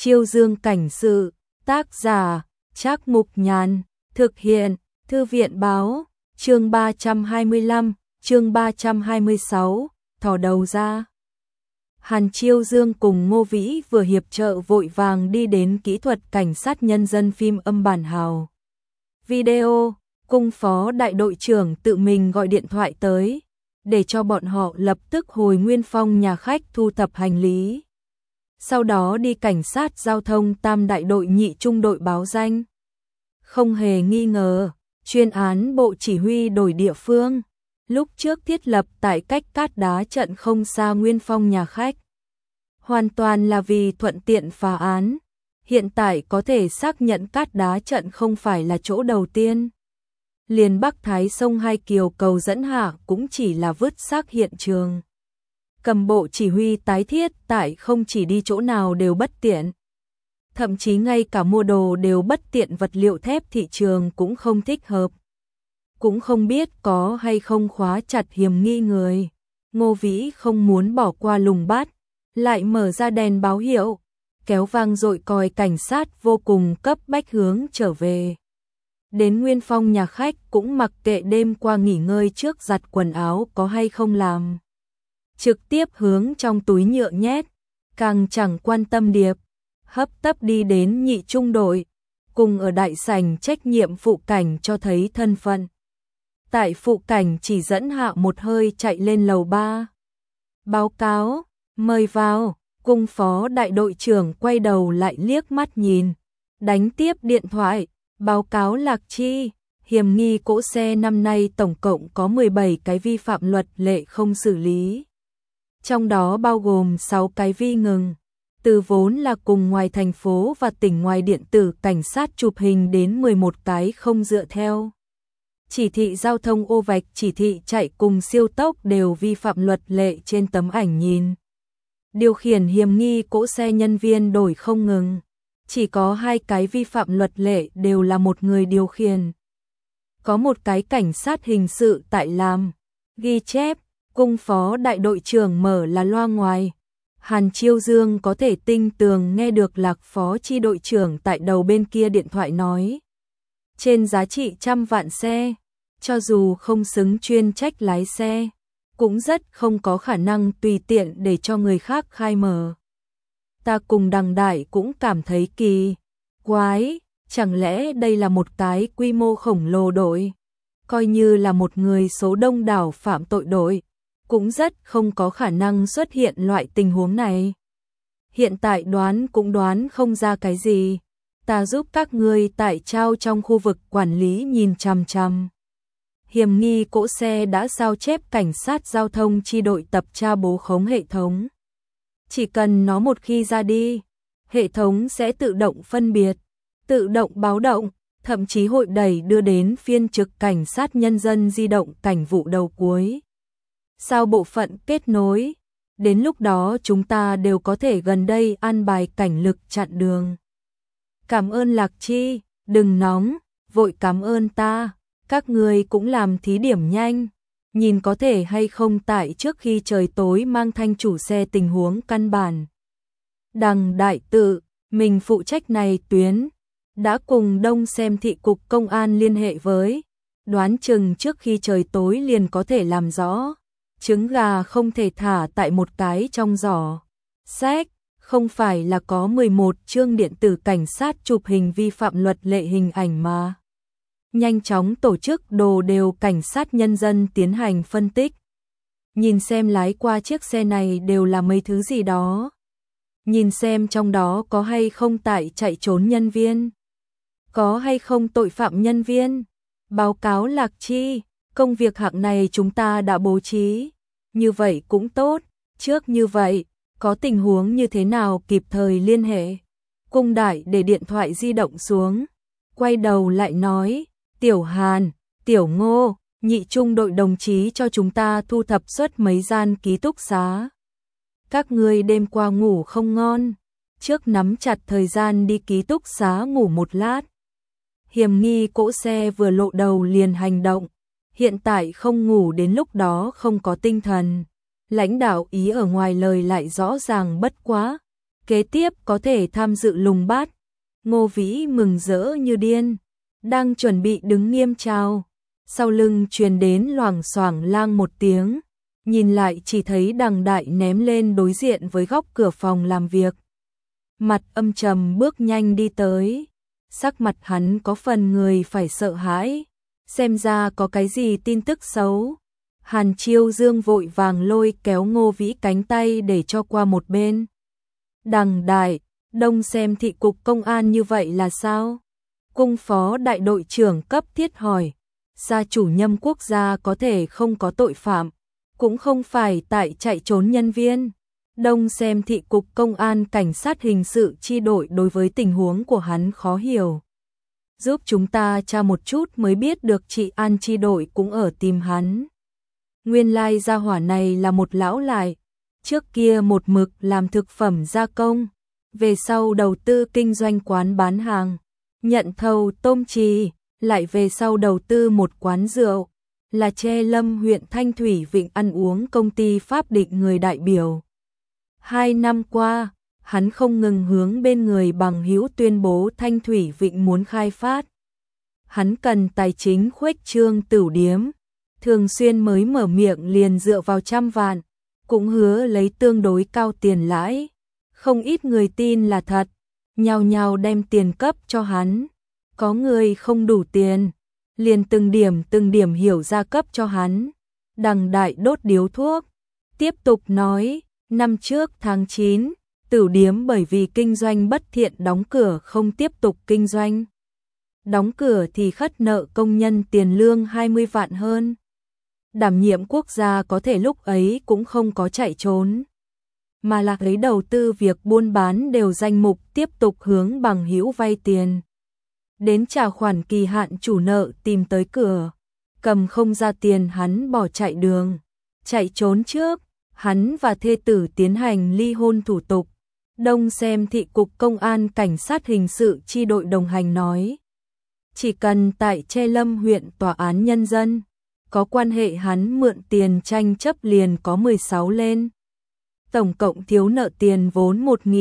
Chiêu Dương cảnh sự, tác giả, Trác Mục Nhàn, thực hiện, Thư viện báo, chương 325, chương 326, thò đầu ra. Hàn Chiêu Dương cùng Ngô Vĩ vừa hiệp trợ vội vàng đi đến kỹ thuật cảnh sát nhân dân phim âm bản hào. Video, cung phó đại đội trưởng tự mình gọi điện thoại tới, để cho bọn họ lập tức hồi Nguyên Phong nhà khách thu thập hành lý. Sau đó đi cảnh sát giao thông tam đại đội nhị trung đội báo danh. Không hề nghi ngờ, chuyên án bộ chỉ huy đổi địa phương, lúc trước thiết lập tại cách Cát Đá trận không xa Nguyên Phong nhà khách. Hoàn toàn là vì thuận tiện phá án, hiện tại có thể xác nhận Cát Đá trận không phải là chỗ đầu tiên. Liền Bắc Thái sông Hai Kiều cầu dẫn hạ cũng chỉ là vứt xác hiện trường. Cầm bộ chỉ huy tái thiết tại không chỉ đi chỗ nào đều bất tiện. Thậm chí ngay cả mua đồ đều bất tiện, vật liệu thép thị trường cũng không thích hợp. Cũng không biết có hay không khóa chặt hiểm nghi người. Ngô Vĩ không muốn bỏ qua lùng bắt, lại mở ra đèn báo hiệu, kéo vang dội còi cảnh sát vô cùng cấp bách hướng trở về. Đến Nguyên Phong nhà khách cũng mặc kệ đêm qua nghỉ ngơi trước giặt quần áo có hay không làm. Trực tiếp hướng trong túi nhựa nhét, càng chẳng quan tâm điệp, hấp tấp đi đến nhị trung đội, cùng ở đại sảnh trách nhiệm phụ cảnh cho thấy thân phận. Tại phụ cảnh chỉ dẫn hạ một hơi chạy lên lầu 3. Báo cáo, mời vào, cung phó đại đội trưởng quay đầu lại liếc mắt nhìn, đánh tiếp điện thoại, báo cáo Lạc Chi, hiểm nghi cỗ xe năm nay tổng cộng có 17 cái vi phạm luật lệ không xử lý. Trong đó bao gồm 6 cái vi ngừng, từ vốn là cùng ngoài thành phố và tỉnh ngoài điện tử cảnh sát chụp hình đến 11 cái không dựa theo. Chỉ thị giao thông ô vạch, chỉ thị chạy cùng siêu tốc đều vi phạm luật lệ trên tấm ảnh nhìn. Điều khiển hiểm nghi cỗ xe nhân viên đổi không ngừng, chỉ có 2 cái vi phạm luật lệ đều là một người điều khiển. Có một cái cảnh sát hình sự tại làm, ghi chép. Cung phó đại đội trưởng mở là loa ngoài. Hàn Chiêu Dương có thể tinh tường nghe được Lạc phó chi đội trưởng tại đầu bên kia điện thoại nói. Trên giá trị trăm vạn xe, cho dù không xứng chuyên trách lái xe, cũng rất không có khả năng tùy tiện để cho người khác khai mở. Ta cùng Đằng Đại cũng cảm thấy kỳ quái, chẳng lẽ đây là một cái quy mô khổng lồ đội, coi như là một người số đông đảo phạm tội đội, cũng rất không có khả năng xuất hiện loại tình huống này. Hiện tại đoán cũng đoán không ra cái gì, ta giúp các ngươi tại trao trong khu vực quản lý nhìn chằm chằm. Hiểm nghi cỗ xe đã sao chép cảnh sát giao thông chi đội tập tra bố khống hệ thống. Chỉ cần nó một khi ra đi, hệ thống sẽ tự động phân biệt, tự động báo động, thậm chí hội đẩy đưa đến phiên trực cảnh sát nhân dân di động cảnh vụ đầu cuối. Sao bộ phận kết nối, đến lúc đó chúng ta đều có thể gần đây an bài cảnh lực chặn đường. Cảm ơn Lạc Chi, đừng nóng, vội cảm ơn ta, các người cũng làm thí điểm nhanh, nhìn có thể hay không tại trước khi trời tối mang thanh chủ xe tình huống căn bản. Đằng Đại tự, mình phụ trách này tuyến, đã cùng Đông Xem thị cục công an liên hệ với, đoán chừng trước khi trời tối liền có thể làm rõ. Trứng gà không thể thả tại một cái trong giỏ sách, không phải là có 11 chương điện tử cảnh sát chụp hình vi phạm luật lệ hình ảnh mà. Nhanh chóng tổ chức đồ đều cảnh sát nhân dân tiến hành phân tích. Nhìn xem lái qua chiếc xe này đều là mấy thứ gì đó. Nhìn xem trong đó có hay không tại chạy trốn nhân viên. Có hay không tội phạm nhân viên. Báo cáo Lạc Chi. Công việc hạng này chúng ta đã bố trí, như vậy cũng tốt, trước như vậy, có tình huống như thế nào kịp thời liên hệ. Cung Đại để điện thoại di động xuống, quay đầu lại nói, Tiểu Hàn, Tiểu Ngô, nhị trung đội đồng chí cho chúng ta thu thập suất mấy gian ký túc xá. Các ngươi đêm qua ngủ không ngon, trước nắm chặt thời gian đi ký túc xá ngủ một lát. Hiểm nghi cỗ xe vừa lộ đầu liền hành động. Hiện tại không ngủ đến lúc đó không có tinh thần. Lãnh đạo ý ở ngoài lời lại rõ ràng bất quá. kế tiếp có thể tham dự lùng bát. Ngô Vĩ mừng rỡ như điên, đang chuẩn bị đứng nghiêm chào. Sau lưng truyền đến loảng xoảng lang một tiếng, nhìn lại chỉ thấy Đằng Đại ném lên đối diện với góc cửa phòng làm việc. Mặt âm trầm bước nhanh đi tới, sắc mặt hắn có phần người phải sợ hãi, xem ra có cái gì tin tức xấu. Hàn Chiêu Dương vội vàng lôi kéo Ngô Vĩ cánh tay để cho qua một bên. Đằng Đại, Đông Xem thị cục công an như vậy là sao? Cung phó đại đội trưởng cấp thiết hỏi. Gia chủ Nhâm quốc gia có thể không có tội phạm, cũng không phải tại chạy trốn nhân viên. Đông Xem thị cục công an cảnh sát hình sự chi đội đối với tình huống của hắn khó hiểu. Giúp chúng ta tra một chút mới biết được trị an chi đội cũng ở tìm hắn. Nguyên lai gia hỏa này là một lão lại, trước kia một mực làm thực phẩm gia công, về sau đầu tư kinh doanh quán bán hàng, nhận thầu tôm chì, lại về sau đầu tư một quán rượu, là Tre Lâm huyện Thanh Thủy Vịnh ăn uống công ty pháp định người đại biểu. 2 năm qua, hắn không ngừng hướng bên người bằng hữu tuyên bố Thanh Thủy Vịnh muốn khai phát. Hắn cần tài chính khuếch trương tửu điếm, thường xuyên mới mở miệng liền dựa vào 100 vạn, cũng hứa lấy tương đối cao tiền lãi. Không ít người tin là thật, nhao nhao đem tiền cấp cho hắn. Có người không đủ tiền, liền từng điểm hiểu ra cấp cho hắn. Đằng Đại đốt điếu thuốc, tiếp tục nói, năm trước tháng 9, tửu điếm bởi vì kinh doanh bất thiện đóng cửa không tiếp tục kinh doanh. Đóng cửa thì khất nợ công nhân tiền lương 20 vạn hơn. Đảm nhiệm quốc gia có thể lúc ấy cũng không có chạy trốn, mà là lấy đầu tư việc buôn bán đều danh mục tiếp tục hướng bằng hữu vay tiền. Đến trả khoản kỳ hạn chủ nợ tìm tới cửa, cầm không ra tiền hắn bỏ chạy đường. Chạy trốn trước, hắn và thê tử tiến hành ly hôn thủ tục. Đông Xem thị cục công an cảnh sát hình sự chi đội đồng hành nói. Chỉ cần tại Tre Lâm huyện tòa án nhân dân, có quan hệ hắn mượn tiền tranh chấp liền có 16 lên. Tổng cộng thiếu nợ tiền vốn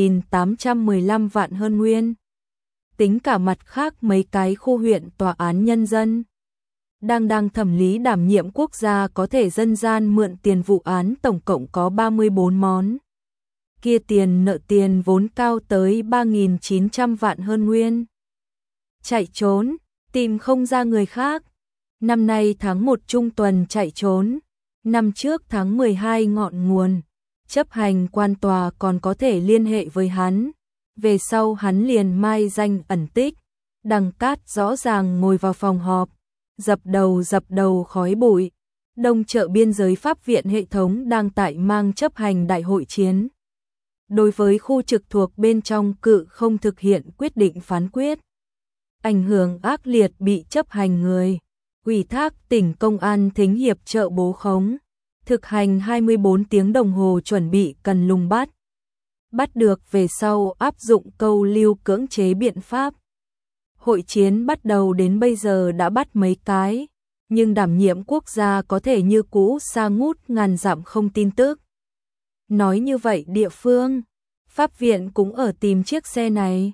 1.815 vạn hơn nguyên. Tính cả mặt khác mấy cái khu huyện tòa án nhân dân. Đang thẩm lý đảm nhiệm quốc gia có thể dân gian mượn tiền vụ án tổng cộng có 34 món. Kia tiền nợ tiền vốn cao tới 3.900 vạn hơn nguyên. Chạy trốn, tìm không ra người khác. Năm nay tháng 1 trung tuần chạy trốn, năm trước tháng 12 ngọn nguồn. Chấp hành quan tòa còn có thể liên hệ với hắn. Về sau hắn liền mai danh ẩn tích. Đằng Cát rõ ràng ngồi vào phòng họp, dập đầu khói bụi. Đông chợ biên giới pháp viện hệ thống đang tại mang chấp hành đại hội chiến. Đối với khu trực thuộc bên trong cự không thực hiện quyết định phán quyết. Ảnh hưởng ác liệt bị chấp hành người. Ủy thác tỉnh công an thính hiệp trợ bố khống. Thực hành 24 tiếng đồng hồ chuẩn bị cần lùng bắt. Bắt được về sau áp dụng câu lưu cưỡng chế biện pháp. Hội chiến bắt đầu đến bây giờ đã bắt mấy cái, nhưng đảm nhiệm quốc gia có thể như cũ xa ngút ngàn dặm không tin tức. Nói như vậy địa phương, pháp viện cũng ở tìm chiếc xe này.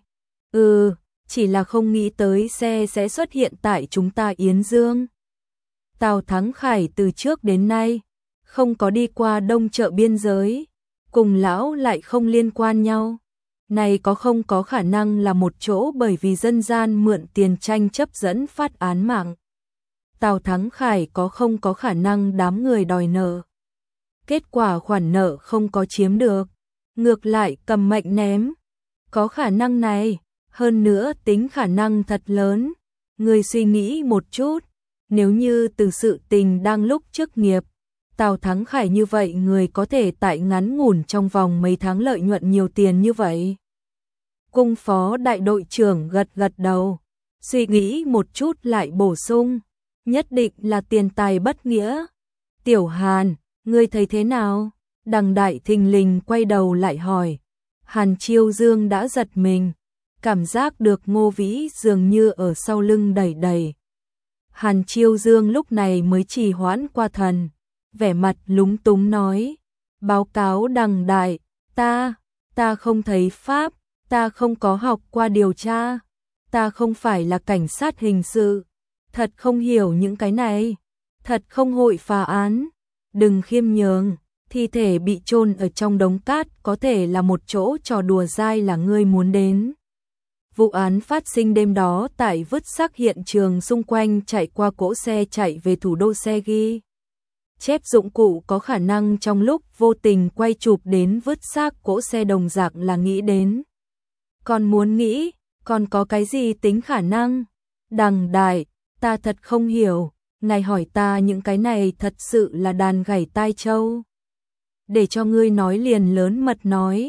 Chỉ là không nghĩ tới xe sẽ xuất hiện tại chúng ta Yến Dương. Tào Thắng Khải từ trước đến nay không có đi qua đông chợ biên giới, cùng lão lại không liên quan nhau. Này không có khả năng là một chỗ bởi vì dân gian mượn tiền tranh chấp dẫn phát án mạng. Tào Thắng Khải không có khả năng đám người đòi nợ. Kết quả khoản nợ không có chiếm được, ngược lại cầm mệnh ném. Có khả năng này, hơn nữa tính khả năng thật lớn. Người suy nghĩ một chút, nếu như từ sự tình đang lúc chức nghiệp, Tào Thắng Khải như vậy người có thể tại ngắn ngủn trong vòng mấy tháng lợi nhuận nhiều tiền như vậy. Cung phó đại đội trưởng gật đầu, suy nghĩ một chút lại bổ sung, nhất định là tiền tài bất nghĩa. Tiểu Hàn, ngươi thấy thế nào? Đằng Đại thình lình quay đầu lại hỏi. Hàn Chiêu Dương đã giật mình, cảm giác được Ngô Vĩ dường như ở sau lưng đẩy. Hàn Chiêu Dương lúc này mới trì hoãn qua thần, vẻ mặt lúng túng nói, báo cáo Đằng Đại, ta Ta không thấy pháp, ta không có học qua điều tra, ta không phải là cảnh sát hình sự, thật không hiểu những cái này, thật không hội phá án, đừng khiêm nhường, thi thể bị chôn ở trong đống cát có thể là một chỗ trò đùa dai là ngươi muốn đến. Vụ án phát sinh đêm đó tại vứt xác hiện trường xung quanh chạy qua cỗ xe chạy về thủ đô xe ghi. Chép dụng cụ có khả năng trong lúc vô tình quay chụp đến vứt xác cỗ xe đồng dạng là nghĩ đến. Còn muốn nghĩ, còn có cái gì tính khả năng? Đằng đại, ta thật không hiểu, ngài hỏi ta những cái này thật sự là đàn gảy tai trâu. Để cho ngươi nói liền lớn mật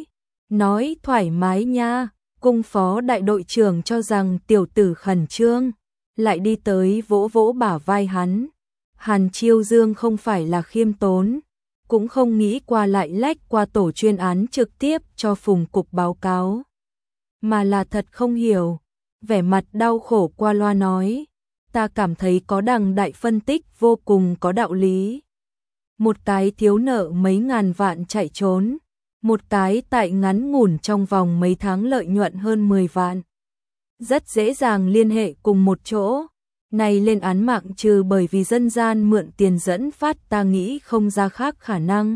nói thoải mái nha. Cung phó đại đội trưởng cho rằng tiểu tử khẩn trương, lại đi tới vỗ vỗ bả vai hắn. Hàn Chiêu Dương không phải là khiêm tốn, cũng không nghĩ qua lại lách qua tổ chuyên án trực tiếp cho Phùng cục báo cáo, mà là thật không hiểu, vẻ mặt đau khổ qua loa nói, ta cảm thấy có đằng đại phân tích vô cùng có đạo lý. Một cái thiếu nợ mấy ngàn vạn chạy trốn, một cái tại ngắn ngủn trong vòng mấy tháng lợi nhuận hơn 10 vạn. Rất dễ dàng liên hệ cùng một chỗ. Này lên án mạng trừ bởi vì dân gian mượn tiền dẫn phát ta nghĩ không ra khác khả năng.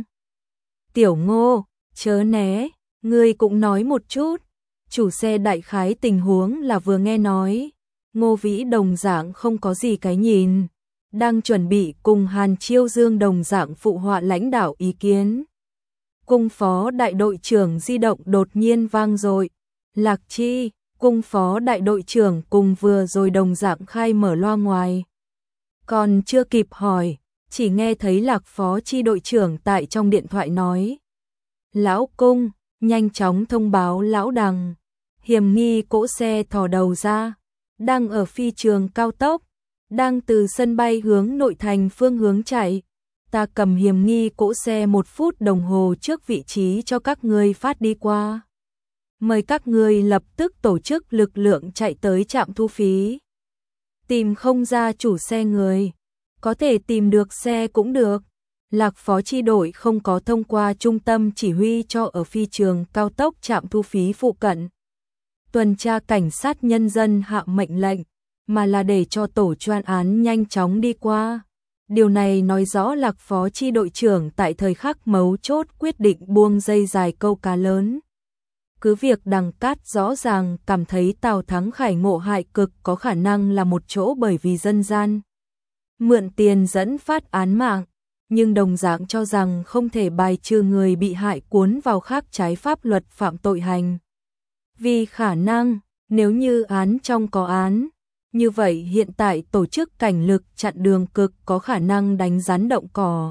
Tiểu Ngô, chớ né, ngươi cũng nói một chút. Chủ xe đại khái tình huống là vừa nghe nói. Ngô Vĩ đồng dạng không có gì cái nhìn. Đang chuẩn bị cùng Hàn Chiêu Dương đồng dạng phụ họa lãnh đạo ý kiến. Cung phó đại đội trưởng di động đột nhiên vang dội. Lạc Chi, cung phó đại đội trưởng cùng vừa rồi đồng dạng khai mở loa ngoài. Còn chưa kịp hỏi, chỉ nghe thấy Lạc phó chi đội trưởng tại trong điện thoại nói. Lão cung, nhanh chóng thông báo lão Đằng. Hiểm nghi cỗ xe thò đầu ra, đang ở phi trường cao tốc, đang từ sân bay hướng nội thành phương hướng chạy. Ta cầm hiểm nghi cỗ xe 1 phút đồng hồ trước vị trí cho các ngươi phát đi qua. Mời các ngươi lập tức tổ chức lực lượng chạy tới trạm thu phí. Tìm không ra chủ xe người, có thể tìm được xe cũng được. Lạc phó chi đội không có thông qua trung tâm chỉ huy cho ở phi trường cao tốc trạm thu phí phụ cận. Tuần tra cảnh sát nhân dân hạ mệnh lệnh, mà là để cho tổ chuyên án nhanh chóng đi qua. Điều này nói rõ Lạc phó chi đội trưởng tại thời khắc mấu chốt quyết định buông dây dài câu cá lớn. Cứ việc Đằng Cát rõ ràng cảm thấy Tào Thắng Khải ngộ hại cực có khả năng là một chỗ bởi vì dân gian mượn tiền dẫn phát án mạng, nhưng đồng dạng cho rằng không thể bài trừ người bị hại cuốn vào khác trái pháp luật phạm tội hành. Vì khả năng, nếu như án trong có án, như vậy hiện tại tổ chức cảnh lực chặn đường cực có khả năng đánh rắn động cỏ.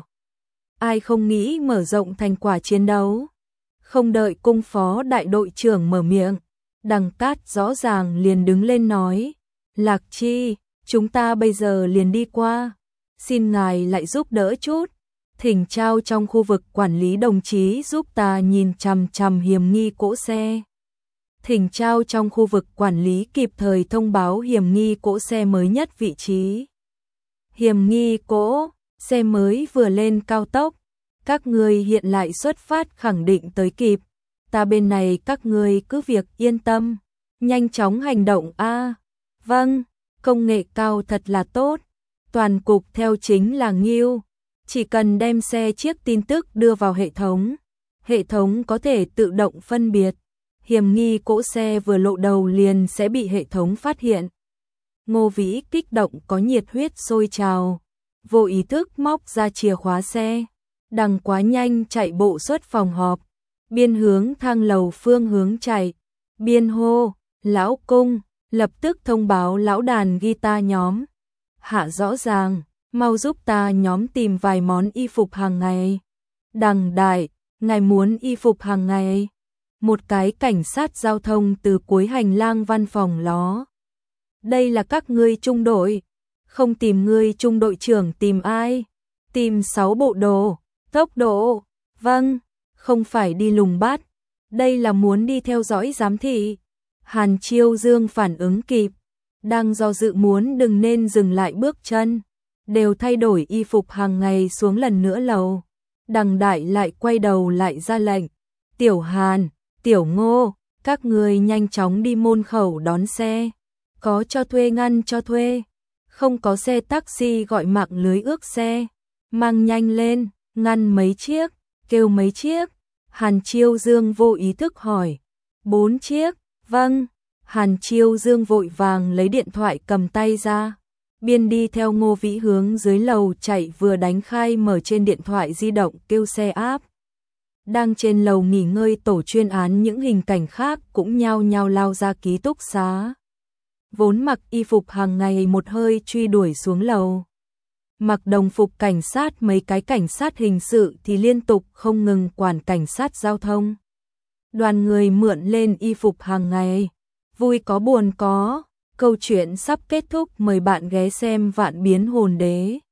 Ai không nghĩ mở rộng thành quả chiến đấu. Không đợi cung phó đại đội trưởng mở miệng, Đằng Cát rõ ràng liền đứng lên nói, Lạc Chi, chúng ta bây giờ liền đi qua, xin ngài lại giúp đỡ chút, thỉnh trao trong khu vực quản lý đồng chí giúp ta nhìn chằm chằm hiểm nghi cỗ xe. Thỉnh trao trong khu vực quản lý kịp thời thông báo hiểm nghi cỗ xe mới nhất vị trí. Hiểm nghi cỗ xe mới vừa lên cao tốc, các ngươi hiện lại xuất phát khẳng định tới kịp, ta bên này các ngươi cứ việc yên tâm, nhanh chóng hành động a. Vâng, công nghệ cao thật là tốt, toàn cục theo chính là nghiêu, chỉ cần đem xe chiếc tin tức đưa vào hệ thống có thể tự động phân biệt, hiểm nghi cỗ xe vừa lộ đầu liền sẽ bị hệ thống phát hiện. Ngô Vĩ kích động có nhiệt huyết sôi trào, vô ý thức móc ra chìa khóa xe. Đằng quá nhanh chạy bộ xuất phòng họp, biên hướng thang lầu phương hướng chạy, biên hô, lão cung, lập tức thông báo lão đàn guitar nhóm. Hạ rõ ràng, mau giúp ta nhóm tìm vài món y phục hàng ngày. Đằng đại, ngài muốn y phục hàng ngày. Một cái cảnh sát giao thông từ cuối hành lang văn phòng ló. Đây là các ngươi trung đội, không tìm ngươi trung đội trưởng tìm ai? Tìm 6 bộ đồ. Tốc độ, vâng, không phải đi lùng bắt, đây là muốn đi theo dõi giám thị. Hàn Chiêu Dương phản ứng kịp, đang do dự muốn đừng nên dừng lại bước chân, đều thay đổi y phục hàng ngày xuống lần nữa lầu. Đằng đại lại quay đầu lại ra lệnh, Tiểu Hàn, Tiểu Ngô, các người nhanh chóng đi môn khẩu đón xe. Có cho thuê ngăn cho thuê. Không có xe taxi gọi mạng lưới ước xe. Mang nhanh lên, ngăn mấy chiếc, kêu mấy chiếc. Hàn Chiêu Dương vô ý thức hỏi. 4 chiếc, vâng. Hàn Chiêu Dương vội vàng lấy điện thoại cầm tay ra. Biên đi theo Ngô Vĩ hướng dưới lầu chạy vừa đánh khai mở trên điện thoại di động kêu xe áp. Đang trên lầu nghỉ ngơi tổ chuyên án những hình cảnh khác cũng nhao nhao lao ra ký túc xá. Vốn mặc y phục hàng ngày một hơi truy đuổi xuống lầu. Mặc đồng phục cảnh sát mấy cái cảnh sát hình sự thì liên tục không ngừng quản cảnh sát giao thông. Đoàn người mượn lên y phục hàng ngày. Vui có buồn có. Câu chuyện sắp kết thúc, mời bạn ghé xem Vạn Biến Hồn Đế.